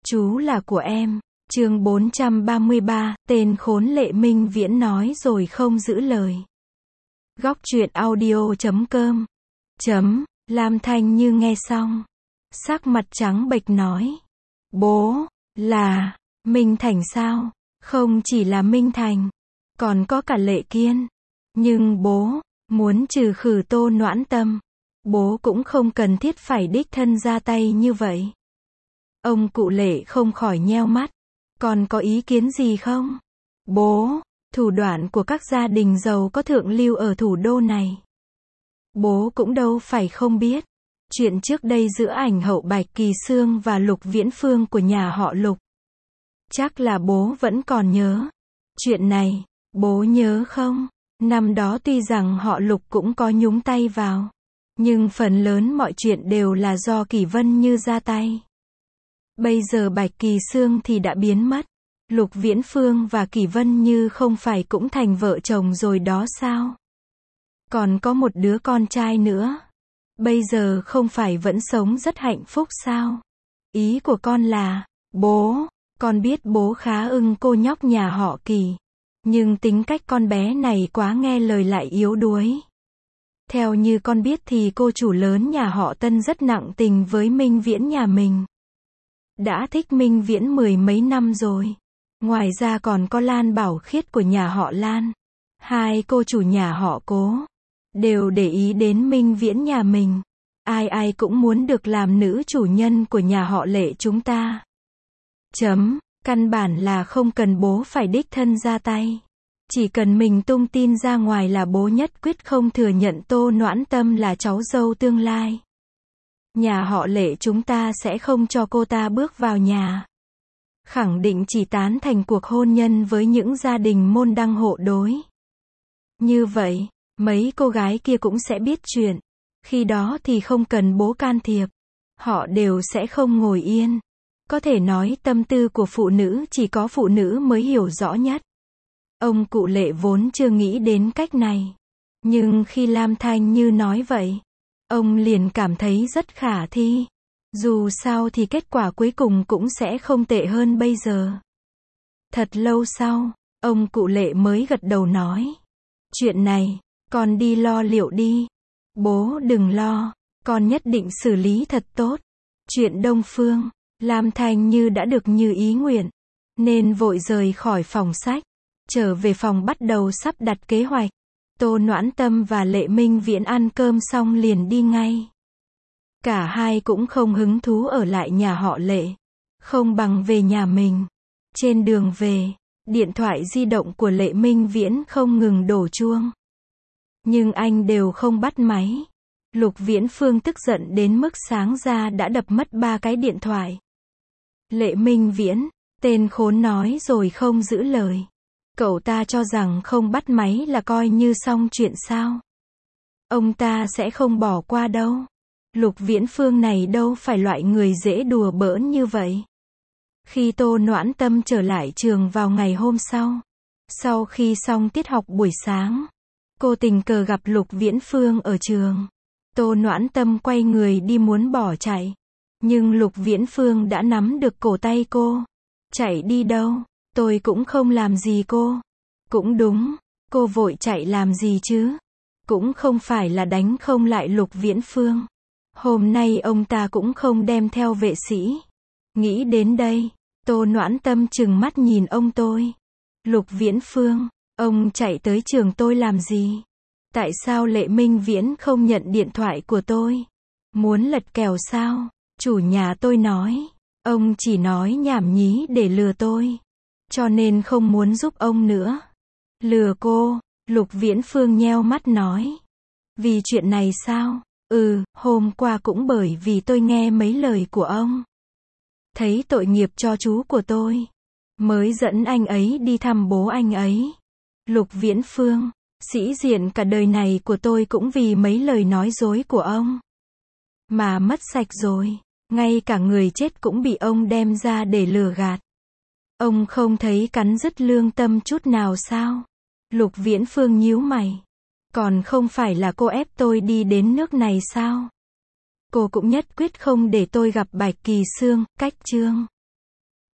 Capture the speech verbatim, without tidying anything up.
Chú là của em. Chương bốn trăm ba mươi ba, tên khốn Lệ Minh Viễn nói rồi không giữ lời. Góc truyện audio chấm com. Chấm, Lam Thanh Như nghe xong. Sắc mặt trắng bệch nói. Bố, là, Minh Thành sao? Không chỉ là Minh Thành, còn có cả Lệ Kiên. Nhưng bố, muốn trừ khử Tô Noãn Tâm, bố cũng không cần thiết phải đích thân ra tay như vậy. Ông cụ Lệ không khỏi nheo mắt. Còn có ý kiến gì không? Bố, thủ đoạn của các gia đình giàu có thượng lưu ở thủ đô này, bố cũng đâu phải không biết. Chuyện trước đây giữa ảnh hậu Bạch Kỳ Sương và Lục Viễn Phương của nhà họ Lục, chắc là bố vẫn còn nhớ. Chuyện này, bố nhớ không? Năm đó tuy rằng họ Lục cũng có nhúng tay vào, nhưng phần lớn mọi chuyện đều là do Kỷ Vân Như ra tay. Bây giờ Bạch Kỳ Sương thì đã biến mất. Lục Viễn Phương và Kỷ Vân Như không phải cũng thành vợ chồng rồi đó sao? Còn có một đứa con trai nữa. Bây giờ không phải vẫn sống rất hạnh phúc sao? Ý của con là, bố, con biết bố khá ưng cô nhóc nhà họ Kỳ. Nhưng tính cách con bé này quá nghe lời lại yếu đuối. Theo như con biết thì cô chủ lớn nhà họ Tân rất nặng tình với Minh Viễn nhà mình. Đã thích Minh Viễn mười mấy năm rồi. Ngoài ra còn có Lan Bảo Khiết của nhà họ Lan. Hai cô chủ nhà họ Cố đều để ý đến Minh Viễn nhà mình. Ai ai cũng muốn được làm nữ chủ nhân của nhà họ Lệ chúng ta. Chấm, căn bản là không cần bố phải đích thân ra tay. Chỉ cần mình tung tin ra ngoài là bố nhất quyết không thừa nhận Tô Noãn Tâm là cháu dâu tương lai. Nhà họ Lệ chúng ta sẽ không cho cô ta bước vào nhà. Khẳng định chỉ tán thành cuộc hôn nhân với những gia đình môn đăng hộ đối. Như vậy, mấy cô gái kia cũng sẽ biết chuyện. Khi đó thì không cần bố can thiệp. Họ đều sẽ không ngồi yên. Có thể nói tâm tư của phụ nữ chỉ có phụ nữ mới hiểu rõ nhất. Ông cụ Lệ vốn chưa nghĩ đến cách này. Nhưng khi Lam Thanh Như nói vậy, ông liền cảm thấy rất khả thi. Dù sao thì kết quả cuối cùng cũng sẽ không tệ hơn bây giờ. Thật lâu sau, ông cụ Lệ mới gật đầu nói. Chuyện này, con đi lo liệu đi. Bố đừng lo, con nhất định xử lý thật tốt. Chuyện Đông Phương, Lam Thanh Như đã được như ý nguyện, nên vội rời khỏi phòng sách. Trở về phòng bắt đầu sắp đặt kế hoạch. Tô Noãn Tâm và Lệ Minh Viễn ăn cơm xong liền đi ngay. Cả hai cũng không hứng thú ở lại nhà họ Lệ. Không bằng về nhà mình. Trên đường về, điện thoại di động của Lệ Minh Viễn không ngừng đổ chuông. Nhưng anh đều không bắt máy. Lục Viễn Phương tức giận đến mức sáng ra đã đập mất ba cái điện thoại. Lệ Minh Viễn, tên khốn nói rồi không giữ lời. Cậu ta cho rằng không bắt máy là coi như xong chuyện sao? Ông ta sẽ không bỏ qua đâu. Lục Viễn Phương này đâu phải loại người dễ đùa bỡn như vậy. Khi Tô Noãn Tâm trở lại trường vào ngày hôm sau, sau khi xong tiết học buổi sáng, cô tình cờ gặp Lục Viễn Phương ở trường. Tô Noãn Tâm quay người đi muốn bỏ chạy, nhưng Lục Viễn Phương đã nắm được cổ tay cô. Chạy đi đâu? Tôi cũng không làm gì cô. Cũng đúng, cô vội chạy làm gì chứ? Cũng không phải là đánh không lại Lục Viễn Phương. Hôm nay ông ta cũng không đem theo vệ sĩ. Nghĩ đến đây, Tô Noãn Tâm trừng mắt nhìn ông tôi. Lục Viễn Phương, ông chạy tới trường tôi làm gì? Tại sao Lệ Minh Viễn không nhận điện thoại của tôi? Muốn lật kèo sao? Chủ nhà tôi nói, ông chỉ nói nhảm nhí để lừa tôi. Cho nên không muốn giúp ông nữa. Lừa cô? Lục Viễn Phương nheo mắt nói. Vì chuyện này sao? Ừ, hôm qua cũng bởi vì tôi nghe mấy lời của ông. Thấy tội nghiệp cho chú của tôi, mới dẫn anh ấy đi thăm bố anh ấy. Lục Viễn Phương, sĩ diện cả đời này của tôi cũng vì mấy lời nói dối của ông mà mất sạch rồi. Ngay cả người chết cũng bị ông đem ra để lừa gạt. Ông không thấy cắn rứt lương tâm chút nào sao? Lục Viễn Phương nhíu mày. Còn không phải là cô ép tôi đi đến nước này sao? Cô cũng nhất quyết không để tôi gặp Bạch Kỳ Sương, cách chương.